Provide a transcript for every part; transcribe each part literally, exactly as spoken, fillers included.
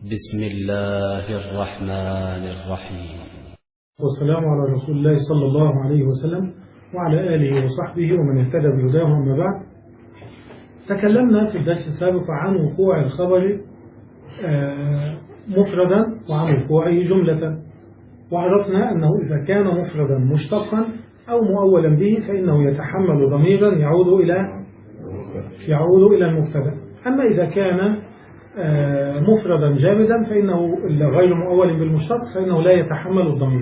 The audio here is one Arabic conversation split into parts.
بسم الله الرحمن الرحيم. والسلام على رسول الله صلى الله عليه وسلم وعلى آله وصحبه ومن اهتدى بهداه. أما بعد، تكلمنا في الدرس السابق عن وقوع الخبر مفردا وعن وقوعه جملة، وعرفنا أنه إذا كان مفردا مشتقا أو مؤولا به فإنه يتحمل ضميرا يعود إلى يعود إلى المبتدا. أما إذا كان مفردا جامدا فإنه غير مؤول بالمشتق فإنه لا يتحمل الضمير.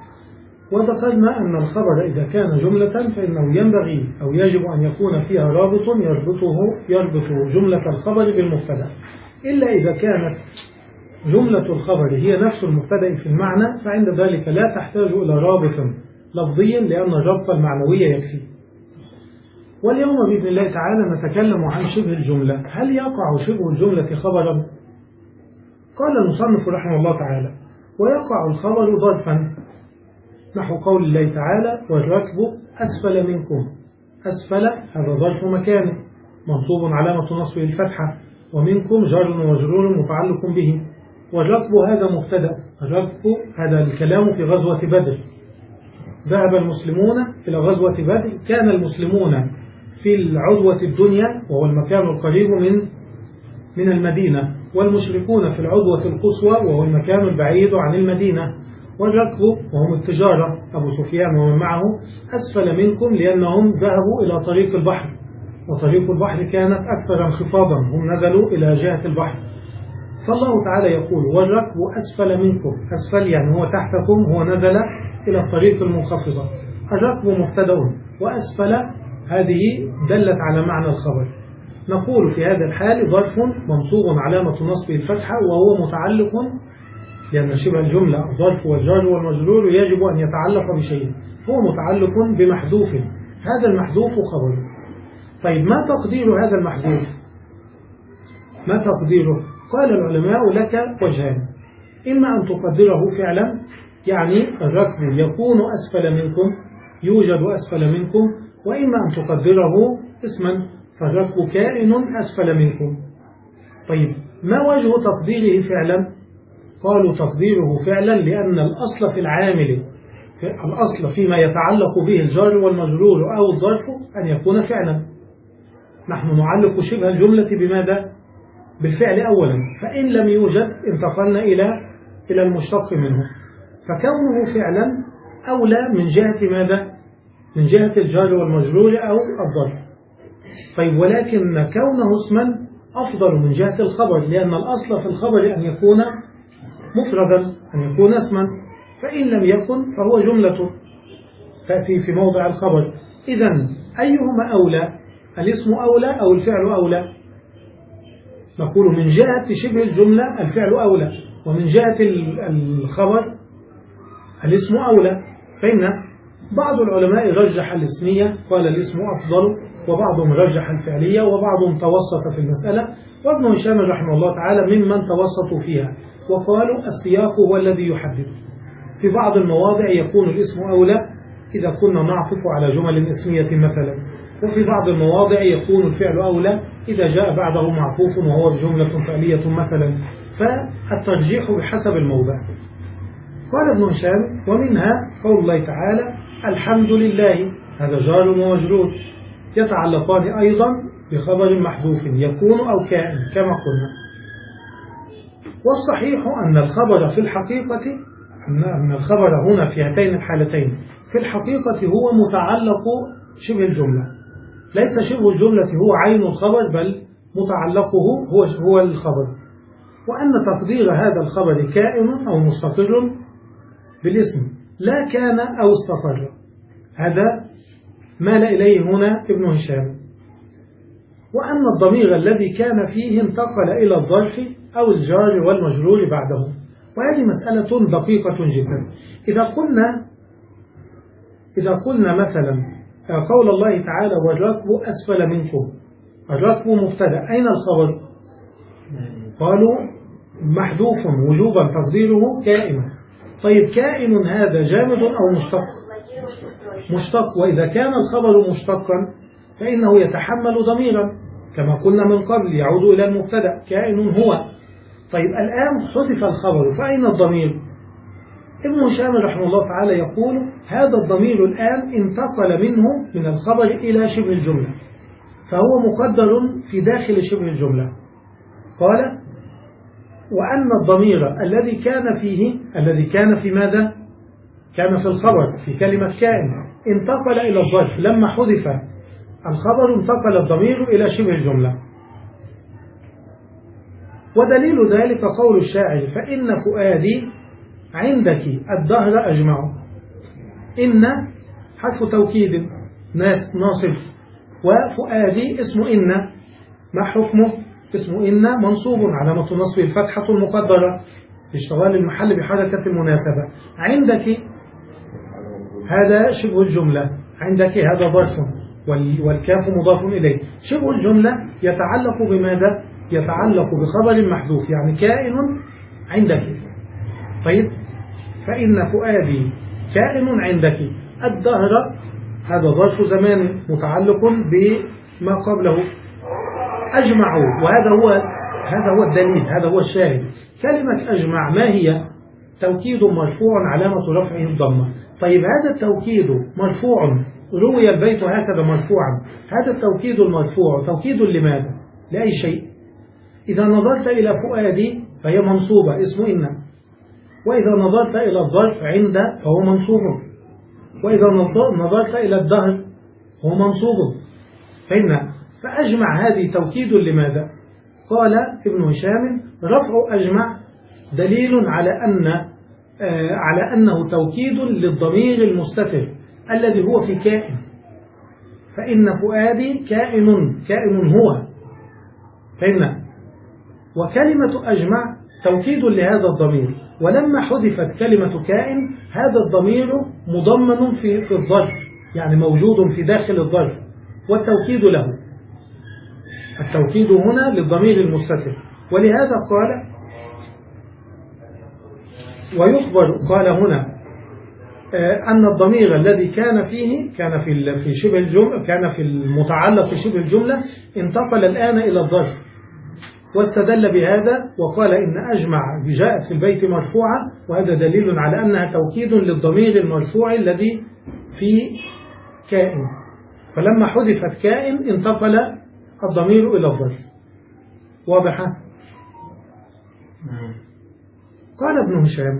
وذكرنا أن الخبر إذا كان جملة فإنه ينبغي أو يجب أن يكون فيها رابط يربطه يربط جملة الخبر بالمبتدا، إلا إذا كانت جملة الخبر هي نفس المبتدا في المعنى، فعند ذلك لا تحتاج إلى رابط لفظي لأن الربط المعنوي يكفي. واليوم بإذن الله تعالى نتكلم عن شبه الجملة. هل يقع شبه الجملة خبرا؟ قال المصنف رحمه الله تعالى: ويقع الخبر ظرفا، نحو قول الله تعالى: والركب أسفل منكم. أسفل هذا ظرف مكان منصوب علامة نصبه الفتحة، ومنكم جار ومجرور متعلق به، والركب هذا مبتدأ. الركب هذا الكلام في غزوة بدر. ذهب المسلمون إلى غزوة بدر، كان المسلمون في العدوة الدنيا وهو المكان القريب من من المدينة، والمشركون في العدوة القصوى وهو المكان البعيد عن المدينة. والركب وهم التجارة أبو سفيان ومن معه أسفل منكم لأنهم ذهبوا إلى طريق البحر، وطريق البحر كانت أكثر انخفاضا، هم نزلوا إلى جهة البحر. فالله تعالى يقول: والركب أسفل منكم. أسفل يعني هو تحتكم، هو نزل إلى الطريق المنخفضة. الركب مبتدأ وأسفل هذه دلت على معنى الخبر. نقول في هذا الحال ظرف منصوب علامة نصبه الفتحة وهو متعلق، لأن شبه الجملة الظرف والجار والمجرور يجب أن يتعلق بشيء، هو متعلق بمحذوف، هذا المحذوف خبر. طيب ما تقدير هذا المحذوف؟ ما تقديره؟ قال العلماء لك وجهان: إما أن تقدره فعلا، يعني الركب يكون أسفل منكم، يوجد أسفل منكم، وإما أن تقدره اسما، فالركب كائن أسفل منكم. طيب ما وجه تقديره فعلا؟ قالوا تقديره فعلا لأن الأصل في العامل، في الأصل فيما يتعلق به الجار والمجرور أو الظرف أن يكون فعلا. نحن نعلق شبه الجملة بماذا؟ بالفعل أولا، فإن لم يوجد انتقلنا إلى إلى المشتق منه، فكونه فعلا أولى من جهة ماذا؟ من جهة الجار والمجرور أو الظرف. طيب ولكن كونه اسما أفضل من جهة الخبر، لأن الأصل في الخبر أن يكون مفردا، أن يكون اسما، فإن لم يكن فهو جملة تأتي في موضع الخبر. إذن أيهما أولى؟ الاسم أولى أو الفعل أولى؟ نقول من جهة شبه الجملة الفعل أولى، ومن جهة الخبر الاسم أولى. فإن بعض العلماء رجح الاسمية، قال الاسم أفضل، وبعضهم رجح الفعلية، وبعضهم توسط في المسألة، وابن هشام رحمه الله تعالى ممن توسطوا فيها وقالوا السياق هو الذي يحدد. في بعض المواضع يكون الاسم أولى إذا كنا نعطف على جمل اسمية مثلا، وفي بعض المواضع يكون الفعل أولى إذا جاء بعده معطوف وهو بجملة فعلية مثلا، فالترجيح بحسب الموضع. قال ابن هشام: ومنها قول الله تعالى: الحمد لله، هذا جار ومجرور، يتعلقان أيضا بخبر محذوف يكون أو كائن كما قلنا. والصحيح أن الخبر في الحقيقة أن الخبر هنا في هاتين الحالتين في الحقيقة هو متعلق شبه الجملة، ليس شبه الجملة هو عين الخبر، بل متعلقه هو هو الخبر. وأن تقدير هذا الخبر كائن أو مستقر بالاسم، لا كان أو استقر، هذا مال إليه هنا ابن هشام. وأن الضمير الذي كان فيه انتقل إلى الظرف أو الجار والمجرور بعده، وهذه مسألة دقيقة جدا. إذا قلنا إذا قلنا مثلا قول الله تعالى: والركب أسفل منكم، الركب مبتدأ، أين الخبر؟ قالوا محذوف وجوبا تقديره كائن. طيب كائن هذا جامد أو مشتق؟ مشتق. وإذا كان الخبر مشتقا فإنه يتحمل ضميرا كما قلنا من قبل، يعود إلى المبتدأ، كائن هو. طيب الآن حذف الخبر، فأين الضمير؟ ابن هشام رحمه الله تعالى يقول هذا الضمير الآن انتقل منه من الخبر إلى شبه الجملة، فهو مقدر في داخل شبه الجملة. قال وأن الضمير الذي كان فيه الذي كان في ماذا؟ كان في الخبر في كلمة كائن، انتقل إلى الظرف. لما حذف الخبر انتقل الضمير إلى شبه الجملة. ودليل ذلك قول الشاعر فإن فؤادي عندك الدهر أجمع. إن حرف توكيد ناصب، وفؤادي اسم إن، ما حكمه؟ اسم إن منصوب علامة نصبه الفتحة المقدرة لاشتغال المحل بحركة المناسبة. عندك هذا شبه الجملة، عندك هذا ظرف والكاف مضاف إليه. شبه الجملة يتعلق بماذا؟ يتعلق بخبر محذوف، يعني كائن عندك. طيب فإن فؤادي كائن عندك الدهر هذا ظرف زمان متعلق بما قبله. أجمعوا، وهذا هو هذا هو الدليل، هذا هو الشاهد. كلمة أجمع ما هي؟ توكيد مرفوع علامة رفعه الضمة. طيب هذا التوكيد مرفوع، روي البيت هكذا مرفوعا. هذا التوكيد المرفوع توكيد لماذا؟ لأي شيء. إذا نظرت إلى فؤادي فهي منصوبة اسم إن، وإذا نظرت إلى الظرف عند فهو منصوب، وإذا نظرت إلى الدهر هو منصوب. فإن فأجمع هذه توكيد لماذا؟ قال ابن هشام رفع أجمع دليل على أن آه على أنه توكيد للضمير المستتر الذي هو في كائن. فإن فؤادي كائن، كائن هو. فإن وكلمة أجمع توكيد لهذا الضمير، ولما حذفت كلمة كائن هذا الضمير مضمن في في الظرف، يعني موجود في داخل الظرف، والتوكيد له. التوكيد هنا للضمير المستتر، ولهذا قال ويخبر، قال هنا أن الضمير الذي كان فيه كان في في شبه الجملة، كان في المتعلق في شبه الجملة، انتقل الآن إلى الظرف. واستدل بهذا وقال إن أجمع جاءت في البيت مرفوعة، وهذا دليل على أنها توكيد للضمير المرفوع الذي في كائن. فلما حذفت كائن انتقل الضمير إلى الظرف. واضحة؟ قال ابن هشام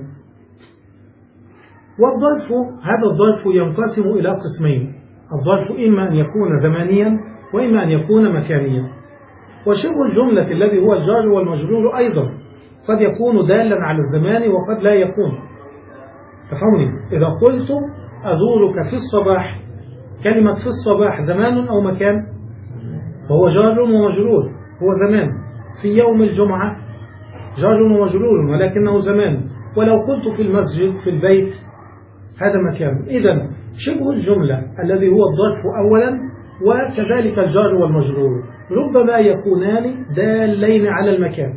والظرف هذا الظرف ينقسم إلى قسمين. الظرف إما أن يكون زمانيا وإما أن يكون مكانيا. وشبه الجملة الذي هو الجار والمجرور أيضا قد يكون دالا على الزمان وقد لا يكون. تفهمني؟ إذا قلت أزورك في الصباح، كلمة في الصباح زمان أو مكان؟ فهو جار ومجرور، هو زمان. في يوم الجمعة جار ومجرور ولكنه زمان. ولو قلت في المسجد في البيت هذا مكان. إذن شبه الجملة الذي هو الظرف أولا وكذلك الجار والمجرور ربما يكونان دالين على المكان،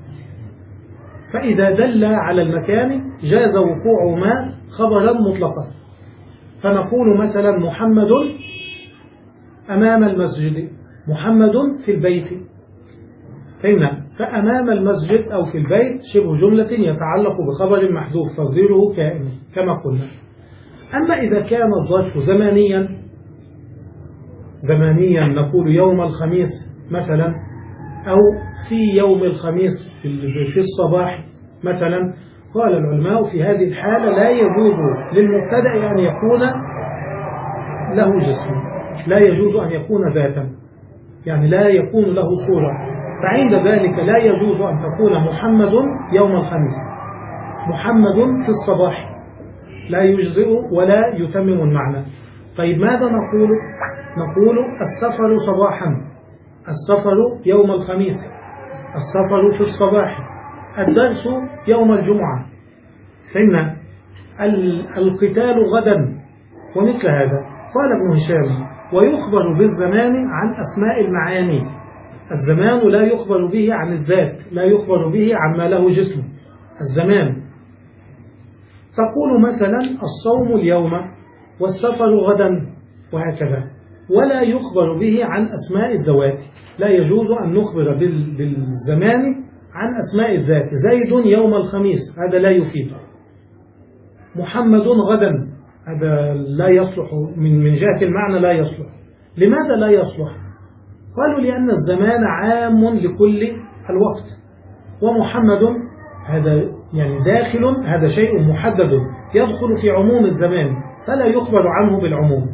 فإذا دل على المكان جاز وقوعهما خبرا مطلقا. فنقول مثلا محمد أمام المسجد، محمد في البيت. فهمنا؟ فأمام المسجد أو في البيت شبه جملة يتعلق بخبر محذوف تقديره كائن كما قلنا. أما إذا كان الظرف زمانيا زمانيا نقول يوم الخميس مثلا، أو في يوم الخميس في الصباح مثلا، قال العلماء في هذه الحالة لا يجوز للمبتدأ أن يكون له جسم، لا يجوز أن يكون ذاتا، يعني لا يكون له صورة. فعند ذلك لا يجوز أن تكون محمد يوم الخميس، محمد في الصباح، لا يجزئ ولا يتمم المعنى. طيب ماذا نقول؟ نقول السفر صباحا، السفر يوم الخميس، السفر في الصباح، الدرس يوم الجمعة. فإن القتال غدا ومثل هذا. قال ابن هشام ويخبر بالزمان عن أسماء المعاني. الزمان لا يخبر به عن الذات، لا يخبر به عن ما له جسم. الزمان تقول مثلا الصوم اليوم والسفر غدا وهكذا، ولا يخبر به عن أسماء الذوات. لا يجوز أن نخبر بالزمان عن أسماء الذات. زيد يوم الخميس، هذا لا يفيد. محمد غدا، هذا لا يصلح من من جهة المعنى، لا يصلح. لماذا لا يصلح؟ قالوا لأن الزمان عام لكل الوقت، ومحمد هذا يعني داخل، هذا شيء محدد يدخل في عموم الزمان فلا يخبر عنه بالعموم.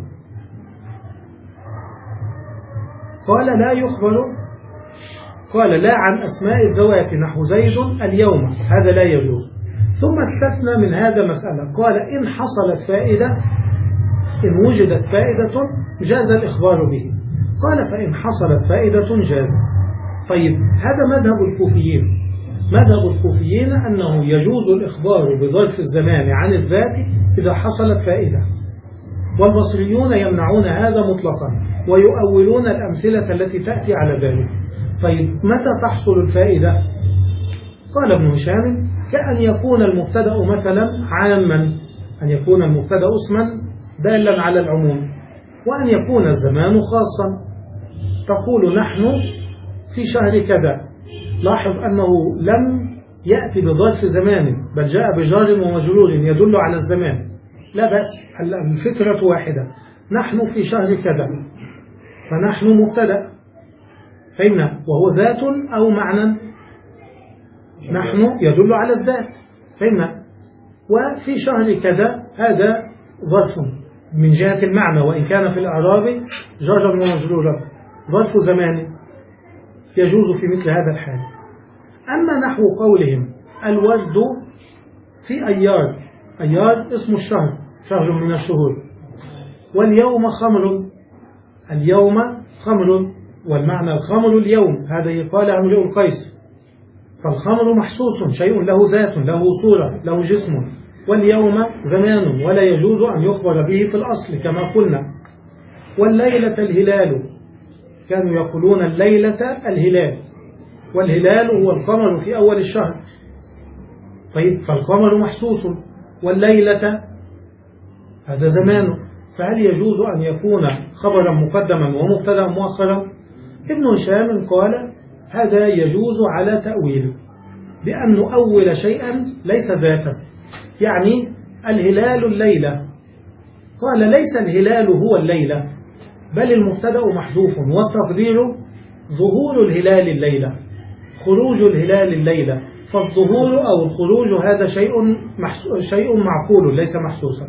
قال لا يخبر، قال لا عن أسماء الذوات نحو زيد اليوم، هذا لا يجوز. ثم استثنى من هذا مسألة، قال إن حصلت فائدة، إن وجدت فائدة جاز الإخبار به. قال فإن حصلت فائدة جاز. طيب هذا مذهب الكوفيين. مذهب الكوفيين أنه يجوز الإخبار بظرف الزمان عن الذات إذا حصلت فائدة، والبصريون يمنعون هذا مطلقا ويؤولون الأمثلة التي تأتي على ذلك. طيب متى تحصل الفائدة؟ قال ابن هشام كأن يكون المبتدأ مثلا عاما، أن يكون المبتدأ اسما دالا على العموم، وأن يكون الزمان خاصا. تقول نحن في شهر كذا، لاحظ أنه لم يأتي بظرف زمان بل جاء بجار ومجرور يدل على الزمان، لا بأس، الفكرة واحدة. نحن في شهر كذا، فنحن مبتدأ، فهمنا، وهو ذات أو معنى، نحن يدل على الذات، فهمنا. وفي شهر كذا هذا ظرف من جهة المعنى، وإن كان في الإعراب جارا ومجرورا، ظرف زمان يجوز في مثل هذا الحال. أما نحو قولهم الورد في أيار، أيار اسم الشهر، شهر من الشهور، واليوم خمر، اليوم خمر، والمعنى الخمر اليوم، هذا يقال امرؤ القيس. فالخمر محسوس، شيء له ذات، له صورة، له جسم، واليوم زمان ولا يجوز أن يخبر به في الأصل كما قلنا. والليلة الهلال، كانوا يقولون الليلة الهلال، والهلال هو القمر في أول الشهر. طيب فالقمر محسوس، والليلة هذا زمان، فهل يجوز أن يكون خبرا مقدما ومبتدا مؤخرا؟ ابن هشام قال هذا يجوز على تأويل، بأن أول شيئا ليس ذاتا، يعني الهلال الليلة، قال ليس الهلال هو الليلة، بل المبتدا محذوف، والتقدير ظهور الهلال الليلة، خروج الهلال الليلة، فالظهور أو الخروج هذا شيء شيء معقول ليس محسوسا.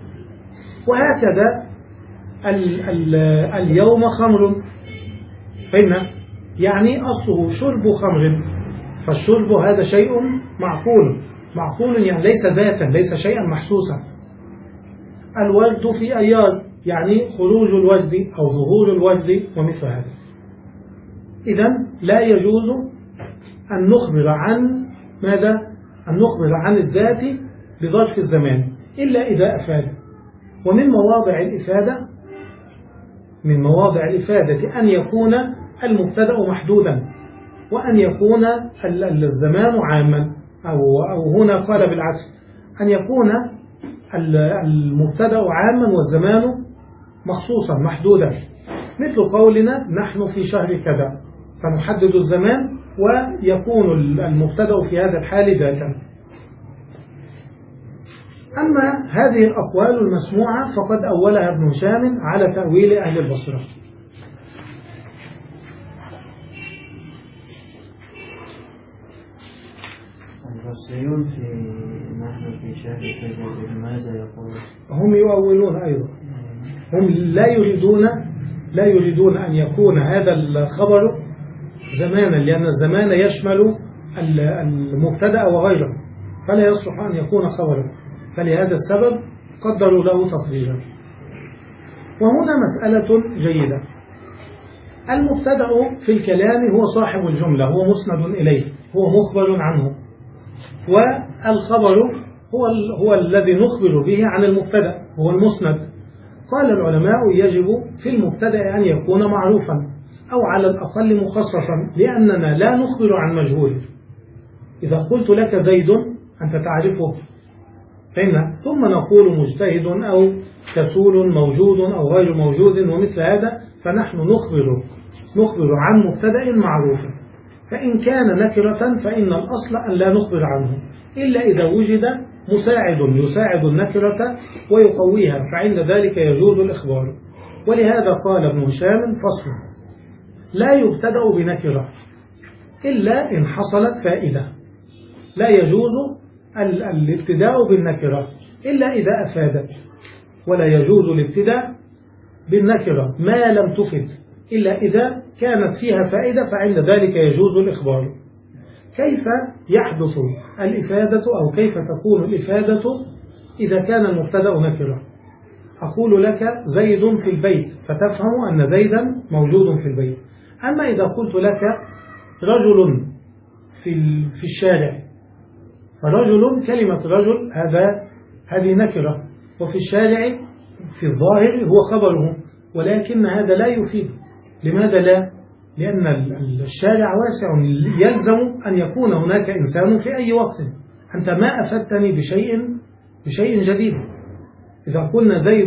وهكذا ال ال اليوم خمر، فهمنا، يعني أصله شرب خمر، فالشرب هذا شيء معقول، معقول يعني ليس ذاتا، ليس شيئا محسوسا. الورد في أيار، يعني خروج الورد أو ظهور الورد ومثل هذا. إذن لا يجوز أن نخبر عن ماذا؟ أن نخبر عن الذات بظرف الزمان إلا إذا أفاد. ومن مواضع الإفادة، من مواضع الإفادة أن يكون المبتدأ محدودا، وأن يكون الزمان عاما، أو, أو هنا قال بالعكس، أن يكون المبتدأ عاما والزمان مخصوصا محدودا، مثل قولنا نحن في شهر كذا، فنحدد الزمان ويكون المبتدأ في هذا الحال ذاتا. أما هذه الأقوال المسموعة فقد أولها ابن هشام على تأويل أهل البصرة. البصريون في نحن في شهر كذا ماذا يقولون؟ هم يؤولون أيضا، هم لا يريدون لا يريدون أن يكون هذا الخبر زمانا، لأن الزمان يشمل المبتدأ وغيره، فلا يصلح أن يكون خبرا، فلهذا السبب قدروا له تقديرا. وهنا مسألة جيدة، المبتدأ في الكلام هو صاحب الجملة، هو مسند إليه، هو مخبر عنه، والخبر هو, هو الذي نخبر به عن المبتدأ، هو المسند. قال العلماء يجب في المبتدأ أن يكون معروفا أو على الأقل مخصصا، لأننا لا نخبر عن مجهول. إذا قلت لك زيد أنت تعرفه، فإن ثم نقول مجتهد أو كسول موجود أو غير موجود ومثل هذا، فنحن نخبر نخبر عن مبتدأ معروف، فإن كان نكرة فإن الأصل أن لا نخبر عنه إلا إذا وجد مساعد يساعد النكرة ويقويها، فعند ذلك يجوز الإخبار. ولهذا قال ابن هشام فصل: لا يبتدأ بنكرة إلا إن حصلت فائدة. لا يجوز الابتداء بالنكرة إلا إذا أفادت، ولا يجوز الابتداء بالنكرة ما لم تفد إلا إذا كانت فيها فائدة، فعند ذلك يجوز الإخبار. كيف يحدث الإفادة أو كيف تكون الإفادة إذا كان المبتدأ نكرة؟ أقول لك زيد في البيت فتفهم أن زيدا موجود في البيت. أما إذا قلت لك رجل في في الشارع، فرجل كلمة رجل هذا هذه نكرة، وفي الشارع في الظاهر هو خبره، ولكن هذا لا يفيد. لماذا لا؟ لأن الشارع واسع، يلزم أن يكون هناك إنسان في أي وقت. أنت ما أفدتني بشيء بشيء جديد. إذا قلنا زيد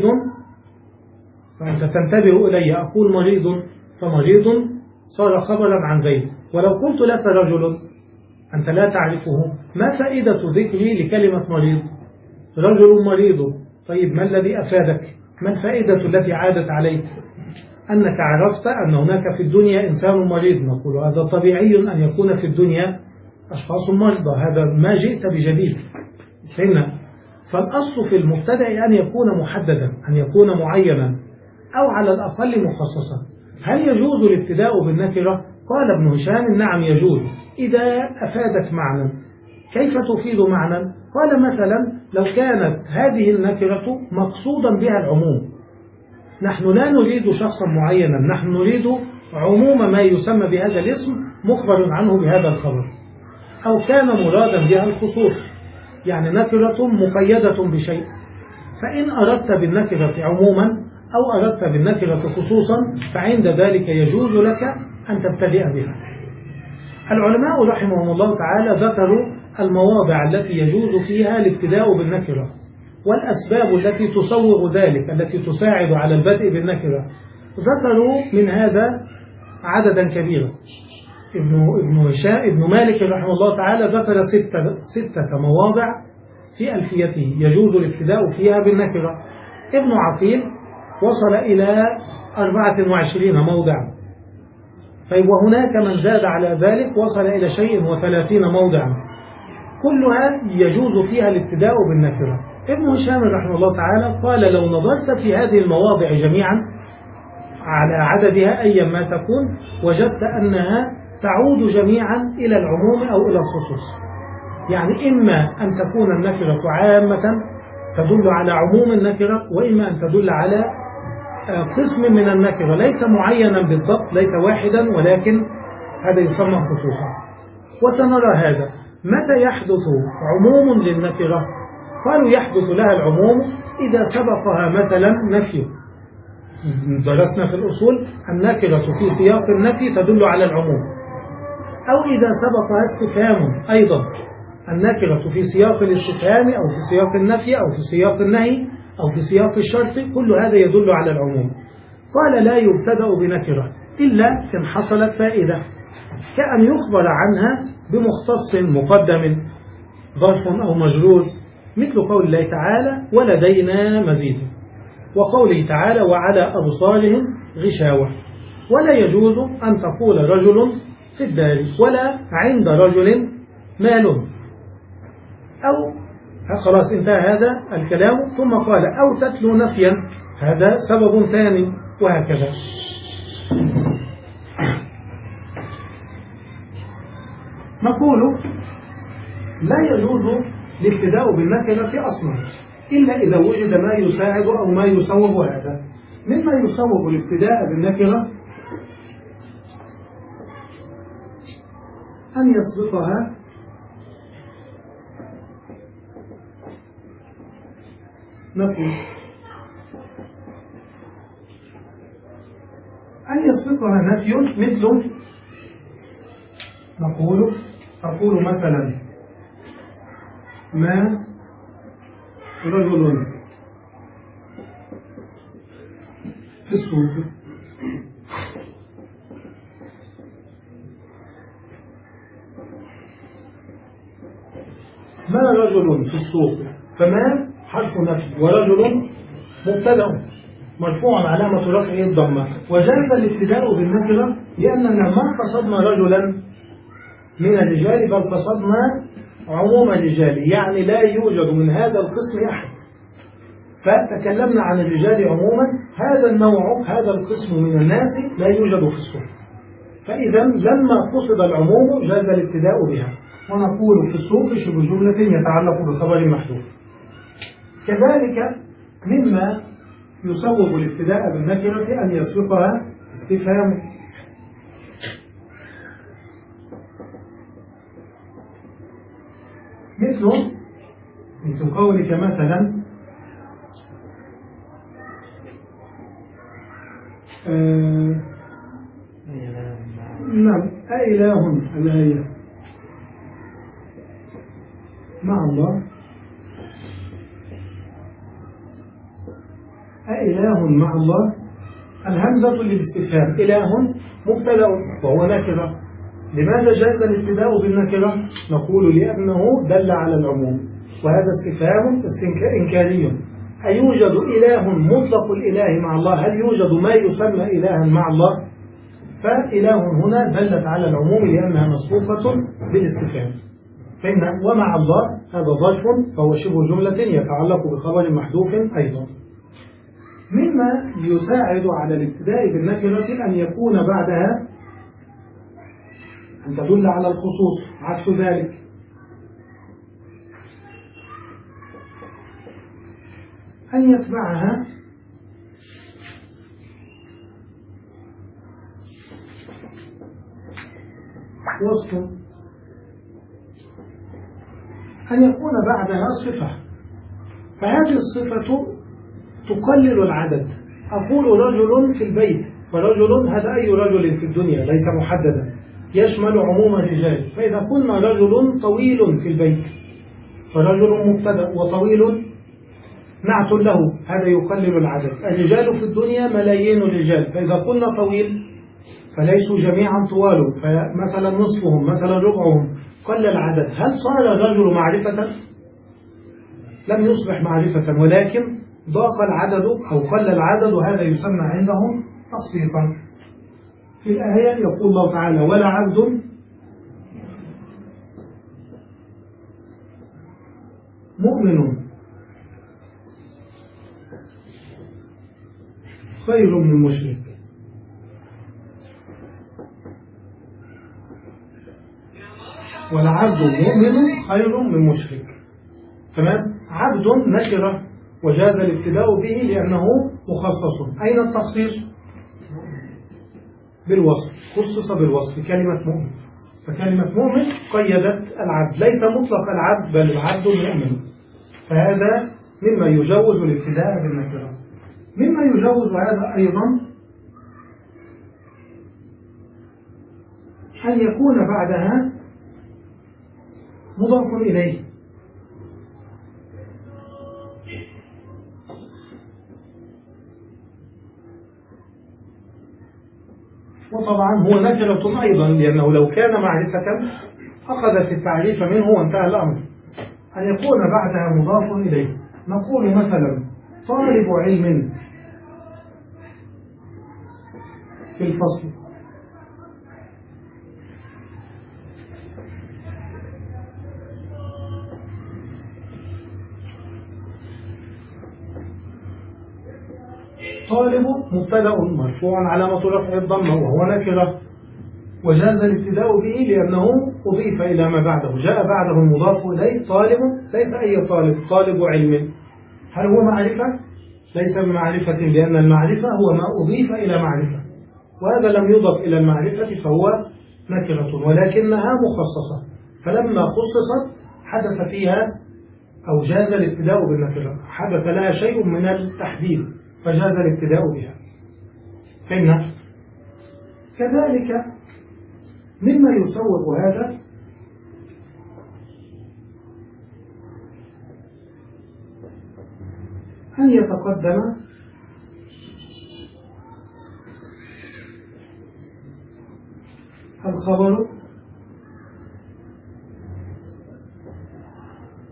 فأنت تنتبه إلي، أقول مريض، فمريض صار خبرا عن زيد. ولو قلت لك رجل أنت لا تعرفه، ما فائدة ذكري لكلمة مريض؟ رجل مريض. طيب ما الذي أفادك؟ ما الفائدة التي عادت عليك؟ أنك عرفت أن هناك في الدنيا إنسان مريض. نقول هذا طبيعي أن يكون في الدنيا أشخاص مرضى، هذا ما جئت بجديد. فهمنا؟ فالأصل في المبتدأ أن يكون محددا، أن يكون معينا، أو على الأقل مخصصا. هل يجوز الابتداء بالنكرة؟ قال ابن هشام نعم يجوز إذا أفادت معنى. كيف تفيد معنى؟ قال مثلا لو كانت هذه النكرة مقصودا بها العموم، نحن لا نريد شخصا معينا، نحن نريد عموم ما يسمى بهذا الاسم مخبر عنه بهذا الخبر. أو كان مرادا بها الخصوص، يعني نكرة مقيدة بشيء، فإن أردت بالنكرة عموما أو أردت بالنكرة خصوصا فعند ذلك يجوز لك أن تبتدئ بها. العلماء رحمهم الله تعالى ذكروا المواضع التي يجوز فيها الابتداء بالنكرة والأسباب التي تصوغ ذلك، التي تساعد على البدء بالنكرة. ذكروا من هذا عددا كبيرا. ابن ابن هشام ابن مالك رحمه الله تعالى ذكر ستة ستة مواضع في ألفيته يجوز الابتداء فيها بالنكرة. ابن عقيل وصل إلى أربعة وعشرين موضعا. طيب وهناك من زاد على ذلك وصل إلى شيء وثلاثين موضعا، كلها يجوز فيها الابتداء بالنكرة. ابن هشام رحمه الله تعالى قال لو نظرت في هذه المواضع جميعا على عددها أيا ما تكون وجدت أنها تعود جميعا إلى العموم أو إلى الخصوص. يعني إما أن تكون النكرة عامة تدل على عموم النكرة، وإما أن تدل على قسم من النكرة ليس معينا بالضبط، ليس واحدا، ولكن هذا يسمى خصوصا. وسنرى هذا. متى يحدث عموم للنكرة؟ قالوا يحدث لها العموم إذا سبقها مثلا نفي. درسنا في الأصول النكرة في سياق النفي تدل على العموم، أو إذا سبقها استفهام أيضا. النكرة في سياق الاستفهام أو في سياق النفي أو في سياق النهي أو في سياق الشرط، كل هذا يدل على العموم. قال لا يبتدأ بنكرة إلا إن حصلت فائدة، كأن يخبر عنها بمختص مقدم ظرف أو مجرور، مثل قول الله تعالى ولدينا مزيد، وقوله تعالى وعلى أبصارهم غشاوة. ولا يجوز أن تقول رجل في الدار ولا عند رجل مال، أو خلاص انتهى هذا الكلام. ثم قال أو تتلو نفيا، هذا سبب ثاني، وهكذا. نقول لا يجوز الابتداء بالنكرة أصلا إلا إذا وجد ما يساعد أو ما يصوب هذا. مما يصوب الابتداء بالنكرة أن يسبقها نفي، أن يسبقها نفي، مثل نقول أقول مثلا ما رجل في السوق، ما رجل في السوق، فما حرف نفي ورجل مبتدأ مرفوع علامة رفعه الضمة، وجاز الابتداء بالنكرة لأننا ما قصدنا رجلا من الرجال بل قصدنا عموم الرجال، يعني لا يوجد من هذا القسم أحد، فتكلمنا عن الرجال عموما. هذا النوع هذا القسم من الناس لا يوجد في السوق، فإذا لما قصد العموم جاز الابتداء بها، ونقول في السوق شبه جملة يتعلق بخبر محذوف. كذلك مما يصوب الابتداء بالنكرة أن يسبقها استفهام، مثل مثل قولك مثلا آه نعم أإله الآية مع الله، أإله مع الله، الهمزة للاستفهام، إله مبتدأ وهو نكرة. لماذا جاز الابتداء بالنكرة؟ نقول لأنه دل على العموم، وهذا استفهام إنكاري. أيوجد إله مطلق الإله مع الله؟ هل يوجد ما يسمى إلها مع الله؟ فإله هنا دلت على العموم لأنها مسبوقة بالاستفهام. فإن ومع الله هذا ظرف فهو شبه جملة يتعلق بخبر محذوف أيضا. مما يساعد على الابتداء بالنكرة أن يكون بعدها أن تدل على الخصوص، عكس ذلك أن يتبعها وصف، أن يكون بعدها صفة، فهذه الصفة تقلل العدد. أقول رجل في البيت، فرجل هذا أي رجل في الدنيا ليس محددا، يشمل عموم الرجال. فإذا قلنا رجل طويل في البيت فرجل مبتدأ وطويل نعت له، هذا يقلل العدد. الرجال في الدنيا ملايين الرجال، فإذا قلنا طويل فليسوا جميعا طوال، فمثلا نصفهم مثلا ربعهم قل العدد. هل صار الرجل معرفة؟ لم يصبح معرفة، ولكن ضاق العدد أو قل العدد، وهذا يسمى عندهم تخصيصا. في الآية يقول الله تعالى ولا عبد مؤمن خير من مشرك. ولا عبد مؤمن خير من مشرك. تمام؟ عبد نكرة وجاز الابتداء به لأنه مخصص. أين التخصيص؟ بالوصف، خصص بالوصف كلمة مؤمن، فكلمة مؤمن قيدت العبد، ليس مطلق العبد بل العبد المؤمن. فهذا مما يجوز الابتداء بالنكرة. مما يجوز هذا أيضا أن يكون بعدها مضاف إليه، وطبعا هو نكرة أيضا لأنه لو كان معرفة أخذت التعريف منه وانتهى الأمر. أن يكون بعدها مضاف إليه، نقول مثلا طالب علم في الفصل، طالب مبتدأ مرفوع علامة رفع الضمة وهو نكرة، وجاز الابتداء به لأنه أضيف إلى ما بعده، جاء بعده المضاف إليه. طالب ليس أي طالب، طالب علم. هل هو معرفة؟ ليس بمعرفة، لأن المعرفة هو ما أضيف إلى معرفة، وهذا لم يضف إلى المعرفة فهو نكرة ولكنها مخصصة. فلما خصصت حدث فيها أو جاز الابتداء بالنكرة، حدث لها شيء من التحديد فجاز الابتداء بها. فهمنا؟ كذلك مما يصوب هذا أن يتقدم الخبر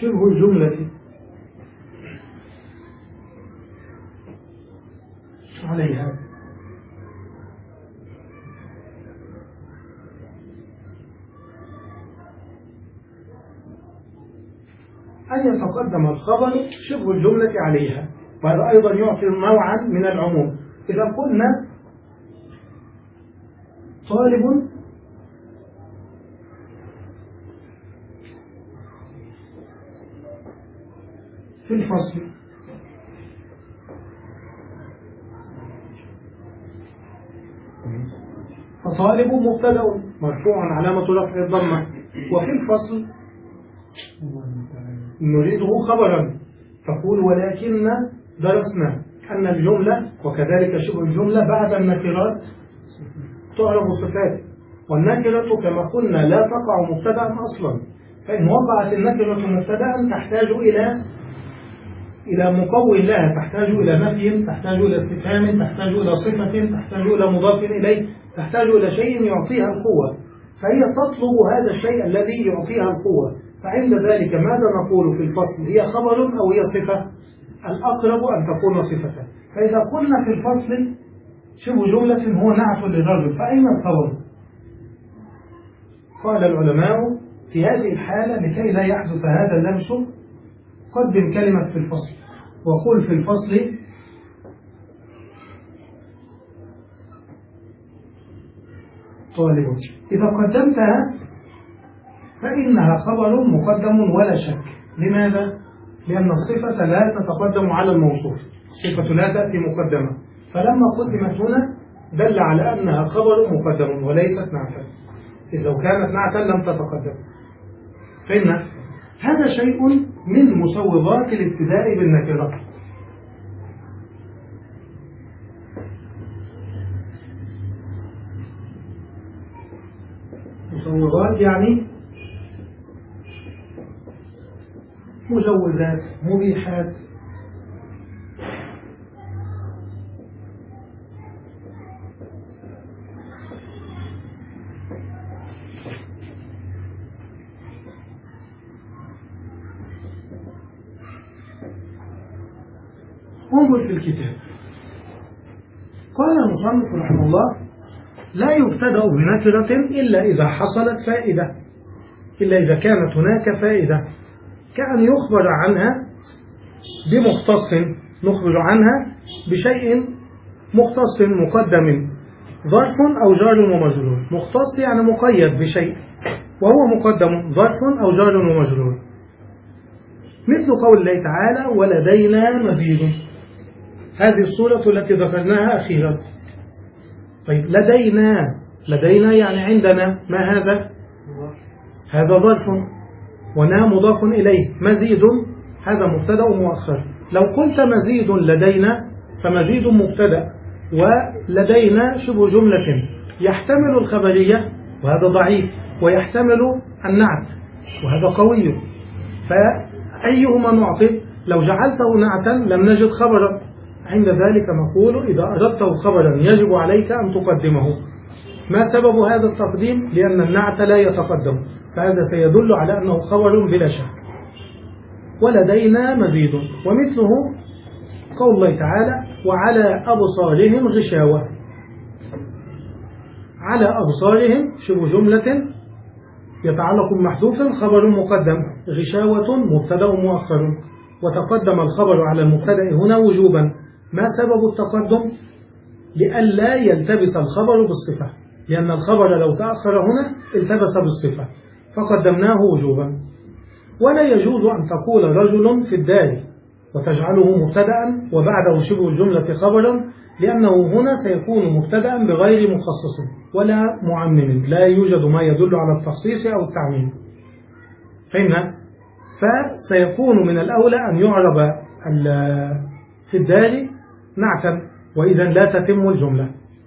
شبه الجملة عليها. أن يتقدم الخبر شبه الجملة عليها، وهذا أيضا يعطي نوعا من العموم. إذا قلنا طالب في الفصل، فطالب مبتدأ مرفوع علامة رفع الضمة، وفي الفصل نريده خبرا، تقول ولكن درسنا أن الجملة وكذلك شبه الجملة بعد النكرات تعرف صفات، والنكرة كما قلنا لا تقع مبتدأ أصلا، فإن وقعت النكرة مبتدأ تحتاج إلى إلى مقوم لها، تحتاج إلى نفي، تحتاج إلى استفهام، تحتاج إلى صفة، تحتاج إلى مضاف إليه، تحتاج إلى شيء يعطيها القوة، فهي تطلب هذا الشيء الذي يعطيها القوة. فعند ذلك ماذا نقول في الفصل؟ هي خبر أو هي صفة؟ الأقرب أن تكون صفة. فإذا قلنا في الفصل شبه جملة هو نعت للرجل، فأين الخبر؟ قال العلماء في هذه الحالة لكي لا يحدث هذا اللمس قدم كلمة في الفصل، وقل في الفصل طالب. إذا قدمتها فإنها خبر مقدم ولا شك. لماذا؟ لأن الصفة لا تتقدم على الموصوف، الصفة لا تأتي مقدمة، فلما قدمت هنا دل على أنها خبر مقدم وليست نعتا، إذا لو كانت نعتا لم تتقدم. فإن هذا شيء من مسوغات الابتداء بالنكرة. مسوغات يعني مجوزات، مبيحات. انظر في الكتاب، قال المصنف رحمه الله: لا يبتدأ بنكرة إلا إذا حصلت فائدة، إلا إذا كانت هناك فائدة، كأن يخبر عنها بمختص، نخبر عنها بشيء مختص مقدم، ظرف أو جار ومجرور. مختص يعني مقيد بشيء، وهو مقدم ظرف أو جار ومجرور، مثل قول الله تعالى: ولدينا مزيد. هذه الصورة التي ذكرناها أخيرا. طيب لدينا، لدينا يعني عندنا، ما هذا؟ هذا ظرف، ونا مضاف إليه. مزيد هذا مبتدأ مؤخر. لو قلت مزيد لدينا فمزيد مبتدأ، ولدينا شبه جملة يحتمل الخبرية وهذا ضعيف، ويحتمل النعت وهذا قوي، فأيهما نعطي؟ لو جعلته نعتا لم نجد خبرا، عند ذلك نقول إذا أردته خبرا يجب عليك أن تقدمه. ما سبب هذا التقديم؟ لأن النعت لا يتقدم، فهذا سيدل على أنه خبر بلا شك. ولدينا مزيد، ومثله قول الله تعالى: وعلى أبصارهم غشاوة. على أبصارهم شبه جملة يتعلق بمحذوف خبر مقدم، غشاوة مبتدأ مؤخر، وتقدم الخبر على المبتدأ هنا وجوبا. ما سبب التقدم؟ لئلا يلتبس الخبر بالصفة، لأن الخبر لو تأخر هنا التبس بالصفة، فقدمناه وجوبا. ولا يجوز أن تقول رجل في الدار وتجعله مبتدأ وبعده شبه الجملة خبرا، لأنه هنا سيكون مبتدأ بغير مخصص ولا معمم، لا يوجد ما يدل على التخصيص أو التعميم. فإن فسيكون من الأولى أن يعرب في الدار نعتا، وإذا لا تتم الجملة.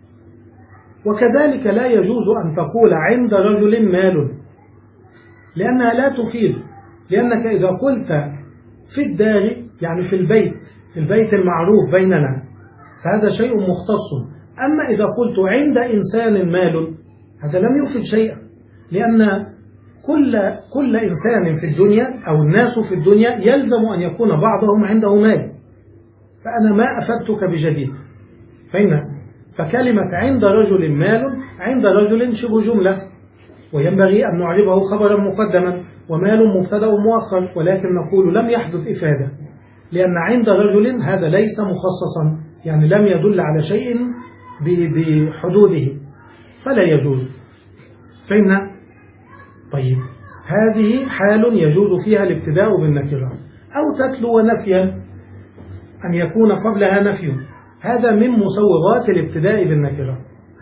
وكذلك لا يجوز أن تقول عند رجل مال، لأنها لا تفيد، لأنك إذا قلت في الدار يعني في البيت، في البيت المعروف بيننا، فهذا شيء مختص. أما إذا قلت عند إنسان مال، هذا لم يفيد شيئا، لأن كل كل إنسان في الدنيا أو الناس في الدنيا يلزم أن يكون بعضهم عنده مال، فأنا ما أفدتك بجديد. فهنا فكلمة عند رجل مال عند رجل شبه جملة، وينبغي أن نعربه خبرا مقدما، ومال مبتدأ مؤخر، ولكن نقول لم يحدث إفادة، لأن عند رجل هذا ليس مخصصا، يعني لم يدل على شيء بحدوده فلا يجوز. فهمنا؟ طيب هذه حال يجوز فيها الابتداء بالنكرة، أو تتلو نفيا أن يكون قبلها نفي، هذا من مسوغات الابتداء بالنكرة،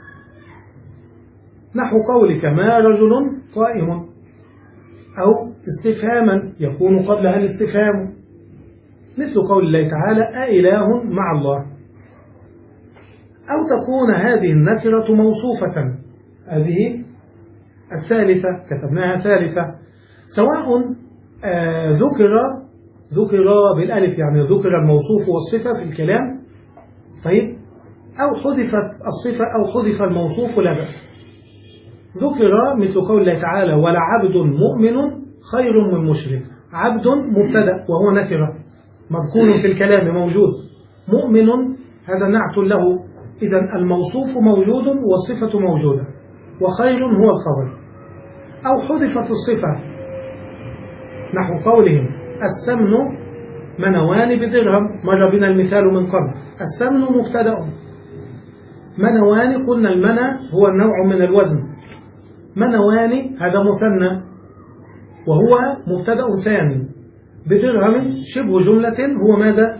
نحو قولك ما رجل قائم، أو استفهاما يكون قبلها الاستفهام، مثل قول الله تعالى أإله مع الله، أو تكون هذه النكرة موصوفة، هذه الثالثة كتبناها ثالثة، سواء آه ذكر ذكر بالألف يعني ذكر الموصوف والصفة في الكلام، طيب، أو حذفت الصفة أو حذف الموصوف لا بأس. ذكر مثل قول الله تعالى ولعبد مؤمن خير من مشرك، عبد مبتدأ وهو نكرة مذكور في الكلام موجود، مؤمن هذا نعت له، إذن الموصوف موجود والصفة موجودة، وخير هو الخبر. أو حذفت الصفة نحو قولهم السمن منوان بدرهم، مر بنا المثال من قبل، السمن مبتدأ، منوان قلنا المنى هو النوع من الوزن، منوان هذا مثنى وهو مبتدأ ثاني، بدرهم شبه جملة هو ماذا؟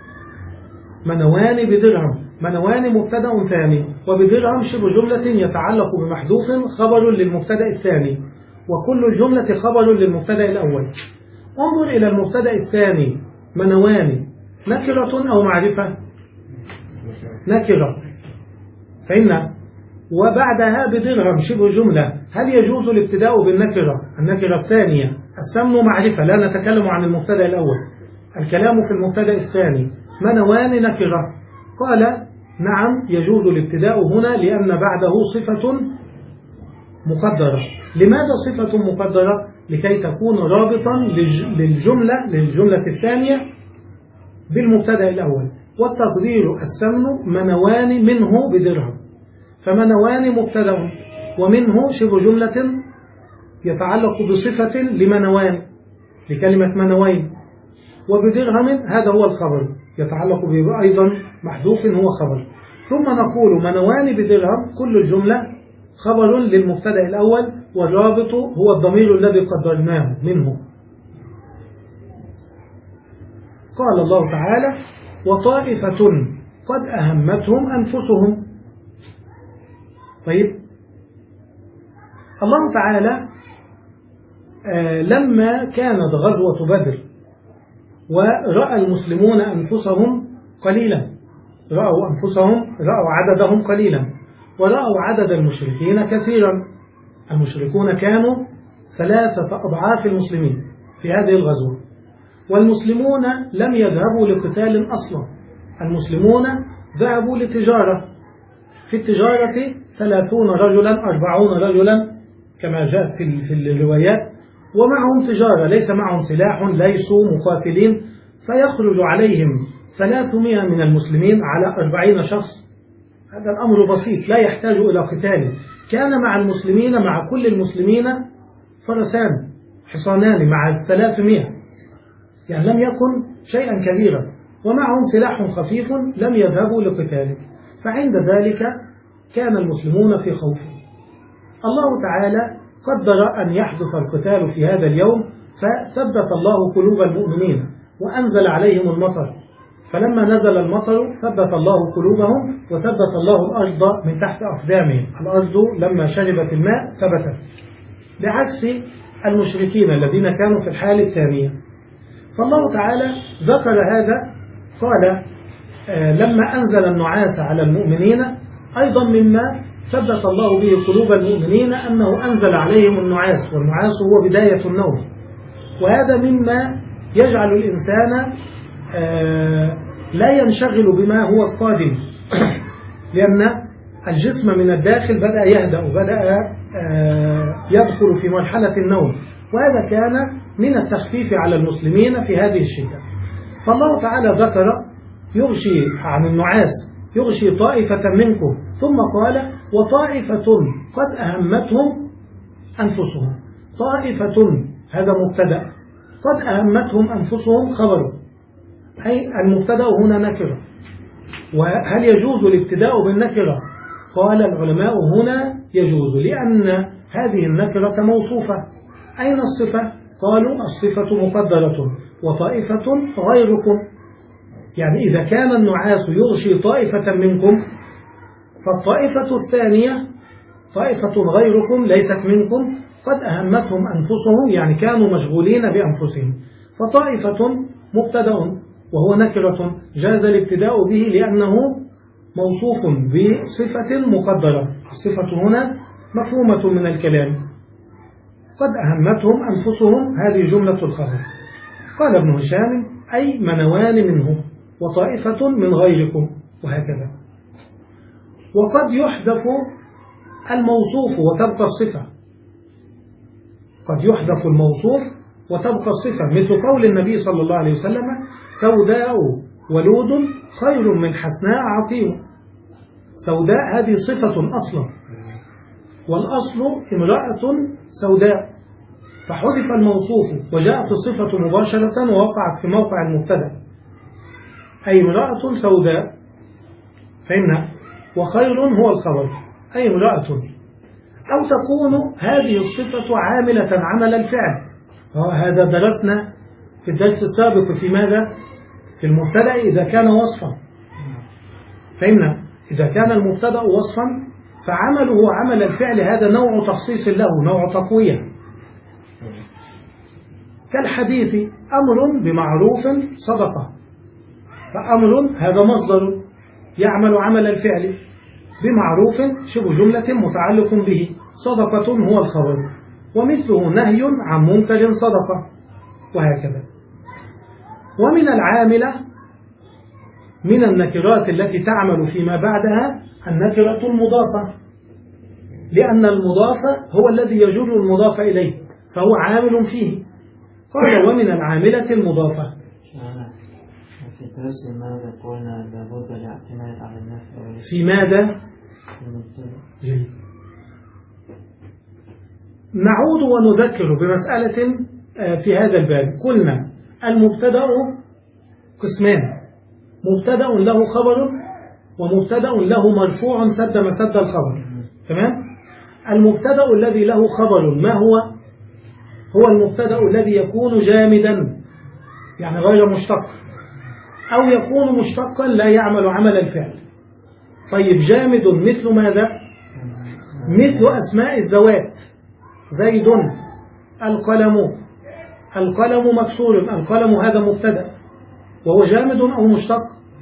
منوان بدرهم، منوان مبتدأ ثاني، وبدرهم شبه جملة يتعلق بمحذوف خبر للمبتدأ الثاني، وكل الجملة خبر للمبتدأ الأول. انظر إلى المبتدأ الثاني منوان، نكرة أو معرفة؟ نكرة، فإن وبعدها بدرهم شبه جملة، هل يجوز الابتداء بالنكرة؟ النكرة الثانية السمن معرفة، لا نتكلم عن المبتدأ الأول، الكلام في المبتدأ الثاني، منوان نكرة، قال نعم يجوز الابتداء هنا لأن بعده صفة مقدرة. لماذا صفة مقدرة؟ لكي تكون رابطا للجملة للجملة الثانية بالمبتدأ الأول، والتقدير السمن منوان منه بدرهم، فمنوان مبتدأ ومنه شبه جملة يتعلق بصفة لمنوان لكلمة منوين، وبدرهم هذا هو الخبر يتعلق به أيضا محذوف هو خبر، ثم نقول منوان بدرهم كل الجملة خبر للمبتدأ الأول، والرابط هو الضمير الذي قدرناه منه. قال الله تعالى وطائفة قد أهمتهم أنفسهم. طيب الله تعالى آه لما كانت غزوة بدر ورأى المسلمون أنفسهم قليلا، رأوا أنفسهم رأوا عددهم قليلا، ورأوا عدد المشركين كثيرا، المشركون كانوا ثلاثة أضعاف المسلمين في هذه الغزوة، والمسلمون لم يذهبوا لقتال أصلا، المسلمون ذهبوا لتجارة، في التجارة ثلاثون رجلا أربعون رجلا كما جاء في في الروايات، ومعهم تجارة ليس معهم سلاح، ليسوا مقاتلين، فيخرج عليهم ثلاثمائة من المسلمين على أربعين شخص، هذا الأمر بسيط لا يحتاج إلى قتال. كان مع المسلمين مع كل المسلمين فرسان حصانان مع الثلاثمائة، يعني لم يكن شيئا كبيرا، ومعهم سلاح خفيف لم يذهبوا لقتال، فعند ذلك كان المسلمون في خوف. الله تعالى قدر أن يحدث القتال في هذا اليوم، فثبت الله قلوب المؤمنين وأنزل عليهم المطر، فلما نزل المطر ثبت الله قلوبهم وثبت الله الأرض من تحت أقدامهم، الأرض لما شربت الماء ثبتت، بعكس المشركين الذين كانوا في الحالة الثانية. فالله تعالى ذكر هذا، قال آه لما أنزل النعاس على المؤمنين، أيضا مما ثبت الله به قلوب المؤمنين أنه أنزل عليهم النعاس، والنعاس هو بداية النوم، وهذا مما يجعل الإنسان آه لا ينشغل بما هو القادم لأن الجسم من الداخل بدأ يهدأ وبدأ آه يدخل في مرحلة النوم، وهذا كان من التخفيف على المسلمين في هذه الشدة. فالله تعالى ذكر يغشي عن النعاس يغشي طائفة منكم، ثم قال وطائفة قد أهمتهم أنفسهم. طائفة هذا مبتدأ، قد أهمتهم أنفسهم خبر، أي المبتدأ هنا نكرة. وهل يجوز الابتداء بالنكرة؟ قال العلماء هنا يجوز، لأن هذه النكرة موصوفة. أين الصفة؟ قالوا الصفة مقدرة وطائفة غيركم، يعني إذا كان النعاس يغشي طائفة منكم فالطائفة الثانية طائفة غيركم ليست منكم قد أهمتهم أنفسهم، يعني كانوا مشغولين بأنفسهم. فطائفة مبتدأ وهو نكرة جاز الابتداء به لأنه موصوف بصفة مقدرة. الصفة هنا مفهومة من الكلام. قد أهمتهم أنفسهم هذه جملة الخبر. قال ابن هشام أي منوان منهم وطائفة من غيركم، وهكذا. وقد يحذف الموصوف وتبقى الصفة، قد يحذف الموصوف وتبقى الصفة، مثل قول النبي صلى الله عليه وسلم سوداء ولود خير من حسناء عقيم. سوداء هذه صفة أصلا، والأصل امرأة سوداء، فحذف الموصوف وجاءت الصفة مباشرة ووقعت في موقع المبتدأ، أي امرأة سوداء. فإن وخير هو الخبر، أي امرأة. أو تكون هذه الصفة عاملة عمل الفعل، هذا درسنا في الدرس السابق في ماذا؟ في المبتدأ إذا كان وصفا. فإن إذا كان المبتدأ وصفا فعمله عمل الفعل، هذا نوع تخصيص له، نوع تقوية. كالحديث أمر بمعروف صدقة، فأمر هذا مصدر يعمل عمل الفعل، بمعروف شبه جملة متعلق به، صدقة هو الخبر، ومثله نهي عن منكر صدقة، وهكذا. ومن العاملة من النكرات التي تعمل فيما بعدها النكرة المضافة، لأن المضاف هو الذي يجر المضاف إليه فهو عامل فيه. قال ومن العاملة المضافة. في الدرس ماذا قلنا لابد الاعتماد على النفي في ماذا؟ جيد. نعود ونذكر بمسألة في هذا الباب. قلنا المبتدأ قسمان، مبتدأ له خبر ومبتدأ له مرفوع سد مسد الخبر. تمام؟ المبتدأ الذي له خبر ما هو؟ هو المبتدأ الذي يكون جامدا يعني غير مشتق، أو يكون مشتقا لا يعمل عمل الفعل. طيب جامد مثل ماذا؟ مثل أسماء الذوات، زيد، القلم. القلم مكسور، القلم هذا مبتدأ وهو جامد أو مشتق؟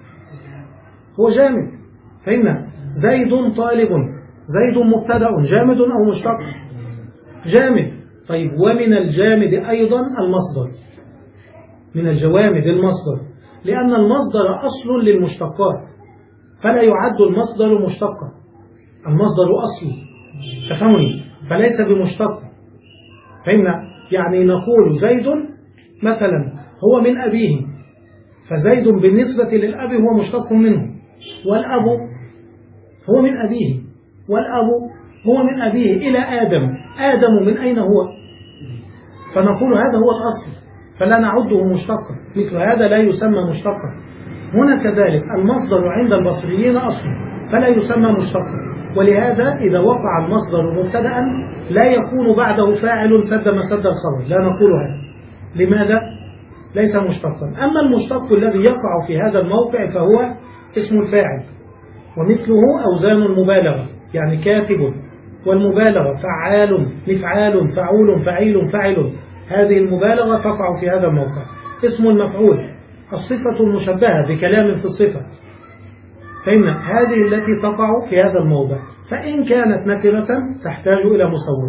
هو جامد. فإن زيد طالب، زيد مبتدأ جامد أو مشتق؟ جامد. طيب ومن الجامد أيضا المصدر، من الجوامد المصدر، لأن المصدر أصل للمشتقات فلا يعد المصدر مشتقا، المصدر أصل، تفهمني؟ فليس بمشتق. فإن يعني نقول زيد مثلا هو من أبيه، فزيد بالنسبة للأب هو مشتق منه، والأب هو من أبيه، والأب هو من أبيه إلى آدم، آدم من أين هو؟ فنقول هذا هو الأصل فلا نعده مشتقا، مثل هذا لا يسمى مشتقا. هنا كذلك المصدر عند البصريين أصل فلا يسمى مشتقا، ولهذا إذا وقع المصدر مبتدأ لا يكون بعده فاعل سد مسد الخبر، لا نقول هذا. لماذا؟ ليس مشتقا. أما المشتق الذي يقع في هذا الموقع فهو اسم الفاعل، ومثله أوزان المبالغة، يعني كاتب، والمبالغة فعال، مفعال، فعول، فعيل، فعل، هذه المبالغة تقع في هذا الموقع. اسم المفعول الصفة المشبهة بكلام في الصفة، فإن هذه التي تقع في هذا الموضع، فإن كانت نكرة تحتاج إلى مصور.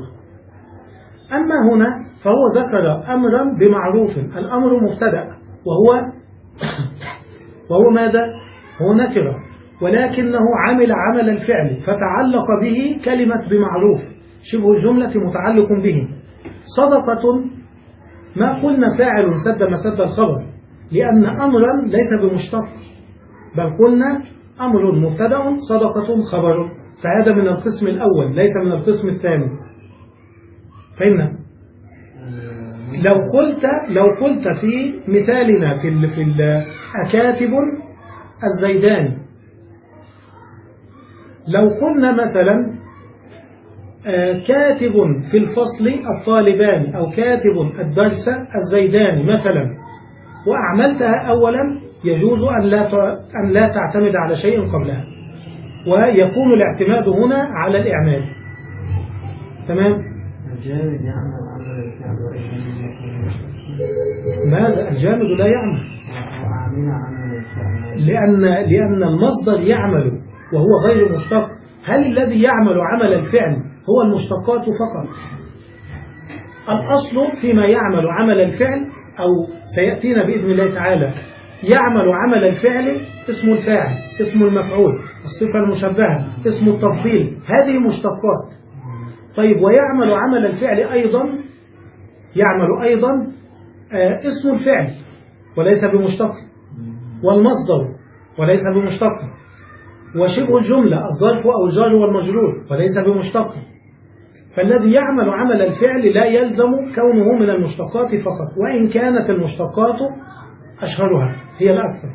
أما هنا فهو ذكر أمرا بمعروف، الأمر مبتدأ وهو وهو ماذا؟ هو نكرة، ولكنه عمل عمل الفعل فتعلق به كلمة بمعروف، شبه الجملة متعلق به. صدقة ما قلنا فاعل سد مسد الخبر، لأن أمرا ليس بمشتق، بل قلنا أمر مبتدأ صدقة خبر، فهذا من القسم الأول ليس من القسم الثاني. فهمنا؟ لو قلت لو قلت في مثالنا في ال في ال أكاتب الزيدان، لو قلنا مثلا كاتب في الفصل الطالبان أو كاتب الدرس الزيدان مثلا، وأعملتها أولا، يجوز أن لا أن لا تعتمد على شيء قبلها، ويكون الاعتماد هنا على الإعمال. تمام؟ الجامد يعمل عمل الفعل وإن ماذا؟ الجامد لا يعمل، وأعمل عمل الفعل لأن لأن المصدر يعمل وهو غير مشتق. هل الذي يعمل عمل الفعل هو المشتقات فقط؟ الأصل فيما يعمل عمل الفعل، أو سيأتينا بإذن الله تعالى، يعمل عمل الفعل اسم الفاعل، اسم المفعول، الصفة المشبهة، اسم التفضيل، هذه مشتقات. طيب، ويعمل عمل الفعل أيضا يعمل أيضا آه اسم الفعل وليس بمشتق، والمصدر وليس بمشتق، وشبه الجملة الظرف أو الجار والمجرور وليس بمشتق. فالذي يعمل عمل الفعل لا يلزم كونه من المشتقات فقط، وإن كانت المشتقات أشهرها هي الأكثر.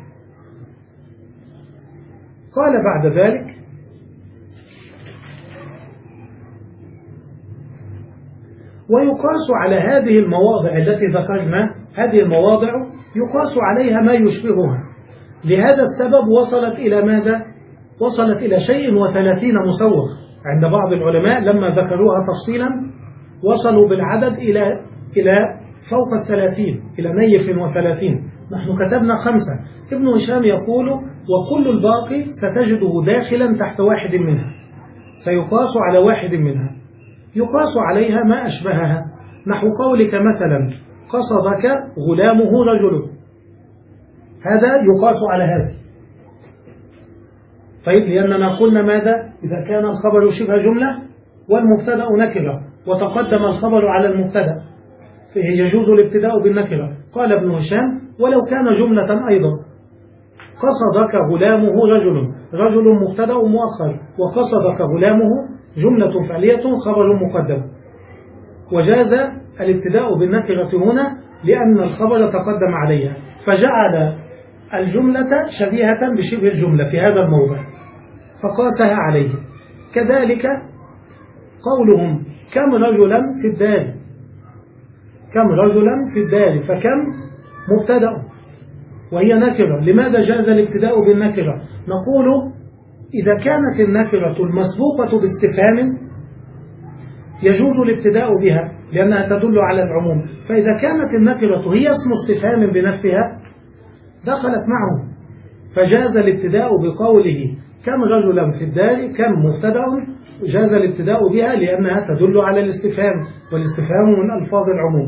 قال بعد ذلك: ويقاس على هذه المواضع التي ذكرنا، هذه المواضع يقاس عليها ما يشبهها. لهذا السبب وصلت إلى ماذا؟ وصلت إلى شيء وثلاثين مسوغ. عند بعض العلماء لما ذكروها تفصيلا وصلوا بالعدد إلى إلى فوق الثلاثين، إلى نيف وثلاثين. نحن كتبنا خمسة. ابن هشام يقول: وكل الباقي ستجده داخلا تحت واحد منها، فيقاس على واحد منها. يقاس عليها ما أشبهها، نحو قولك مثلا: قصدك غلامه رجل، هذا يقاس على هذا. طيب، لأننا قلنا ماذا؟ إذا كان الخبر شبه جملة والمبتدأ نكرة وتقدم الخبر على المبتدأ يجوز الابتداء بالنكرة. قال ابن هشام: ولو كان جملة أيضا، قصدك غلامه رجل، رجل مبتدأ مؤخر، وقصدك غلامه جملة فعلية خبر مقدم، وجاز الابتداء بالنكرة هنا لأن الخبر تقدم عليها، فجعل الجملة شبيهة بشبه الجملة في هذا الموضع فقاسها عليه. كذلك قولهم: كم رجلا في الدار، كم رجلا في الدار، فكم مبتدأ وهي نكرة، لماذا جاز الابتداء بالنكرة؟ نقول: إذا كانت النكرة المسبوقة باستفهام يجوز الابتداء بها لأنها تدل على العموم، فإذا كانت النكرة هي اسم استفهام بنفسها دخلت معه، فجاز الابتداء بقوله كم رجلا في الدار، كم مبتدأ، جاز الابتداء بها لأنها تدل على الاستفهام، والاستفهام من ألفاظ العموم.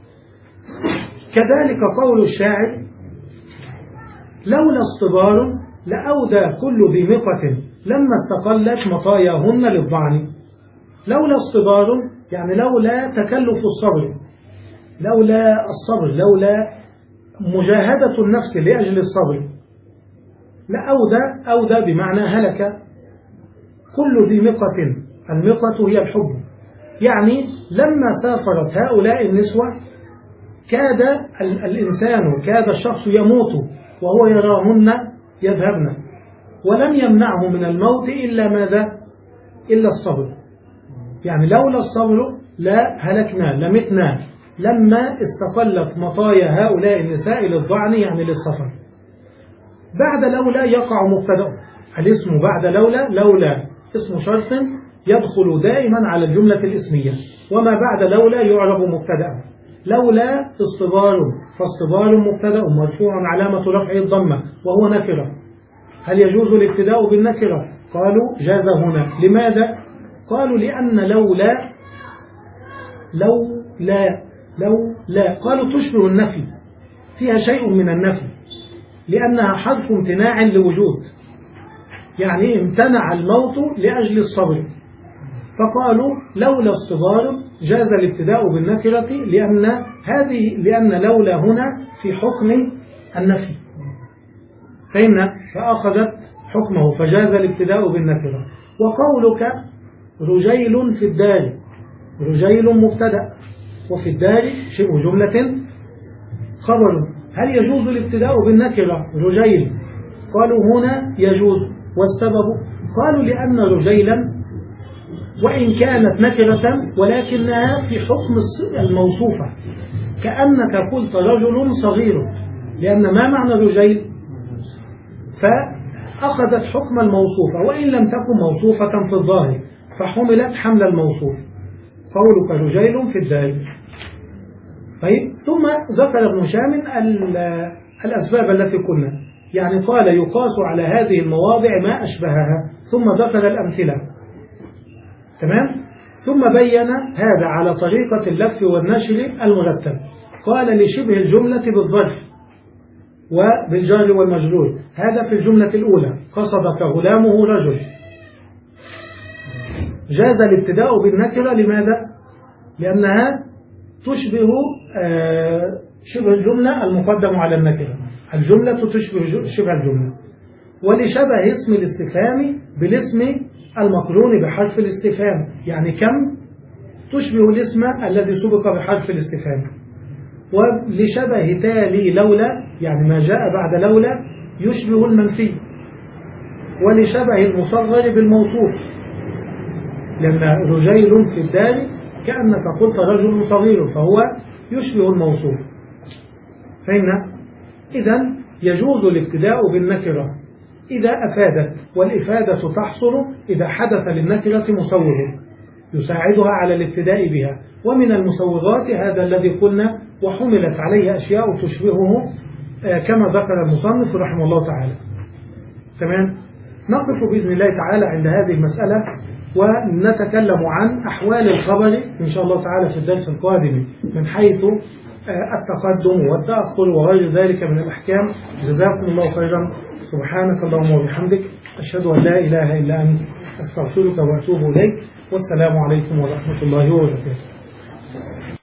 كذلك قول الشاعر: لولا اصطبار لأودى كل ذي مقة لما استقلت مطاياهن للظعن. لولا اصطبار يعني لولا تكلف الصبر، لولا الصبر، لولا مجاهدة النفس لأجل الصبر، لأودى، أودى بمعنى هلك كل ذي مقة. المقة هي الحب، يعني لما سافرت هؤلاء النسوة كاد الإنسان، كاد الشخص يموت وهو يراهن يذهبن، ولم يمنعه من الموت إلا ماذا؟ إلا الصبر. يعني لولا الصبر لا هلكنا، لمتنا لما استقلت مطايا هؤلاء النساء للضعن، يعني للسفر. بعد لولا يقع مبتدأ، الاسم بعد لولا، لولا اسم شرط يدخل دائما على الجملة الاسمية، وما بعد لولا يعرب مبتدأ. لولا اصطبار، فاصطبار مبتدأ مرفوع علامة رفعه الضمة وهو نكرة. هل يجوز الابتداء بالنكرة؟ قالوا جاز هنا. لماذا؟ قالوا لأن لولا لو لا لو لا قالوا تشبه النفي، فيها شيء من النفي لأنها حرف امتناع لوجود، يعني امتنع الموت لأجل الصبر، فقالوا لولا اصطدار جاز الابتداء بالنكرة لأن هذه لأن لولا هنا في حكم النفي، فإن فأخذت حكمه فجاز الابتداء بالنكرة. وقولك رجيل في الدار، رجيل مبتدأ وفي الدار شبه جملة خبر، هل يجوز الابتداء بالنكرة رجيل؟ قالوا هنا يجوز. والسبب قالوا لأن رجيلا وإن كانت نكرة ولكنها في حكم الموصوفة، كأنك قلت رجل صغير، لأن ما معنى رجيل؟ فأخذت حكم الموصوفة وإن لم تكن موصوفة في الظاهر فحملت حمل الموصوف. قولك رجيل في الدار. طيب ثم ذكر ابن هشام الأسباب التي قلنا، يعني قال يقاس على هذه المواضع ما أشبهها، ثم ذكر الأمثلة. تمام؟ ثم بين هذا على طريقة اللف والنشر المرتب. قال لشبه الجملة بالظرف وبالجار والمجرور، هذا في الجملة الأولى قصدك غلامه رجل. جاز الابتداء بالنكرة لماذا؟ لأنها تشبه شبه الجملة المقدم على النكرة، الجملة تشبه شبه الجملة. ولشبه اسم الاستفهام بالاسم المقرون بحرف الاستفهام، يعني كم تشبه الاسم الذي سبق بحرف الاستفهام. ولشبه تالي لولا، يعني ما جاء بعد لولا يشبه المنفي. ولشبه المصغر بالموصوف، لأن رجيل في الدار كأنك قلت رجل صغير فهو يشبه الموصوف. فإن إذن يجوز الابتداء بالنكرة إذا أفادت، والإفادة تحصل إذا حدث للنكرة مسوغ يساعدها على الابتداء بها. ومن المسوغات هذا الذي قلنا وحملت عليه أشياء تشبهه كما ذكر المصنف رحمه الله تعالى. تمام؟ نقف بإذن الله تعالى عند هذه المسألة ونتكلم عن أحوال الخبر إن شاء الله تعالى في الدرس القادم من حيث التقدم والتأخر وغير ذلك من الأحكام. جزاكم الله خيرا. سبحانك اللهم وبحمدك، أشهد أن لا إله إلا أنت، أستغفرك وأتوب إليك، والسلام عليكم ورحمة الله وبركاته.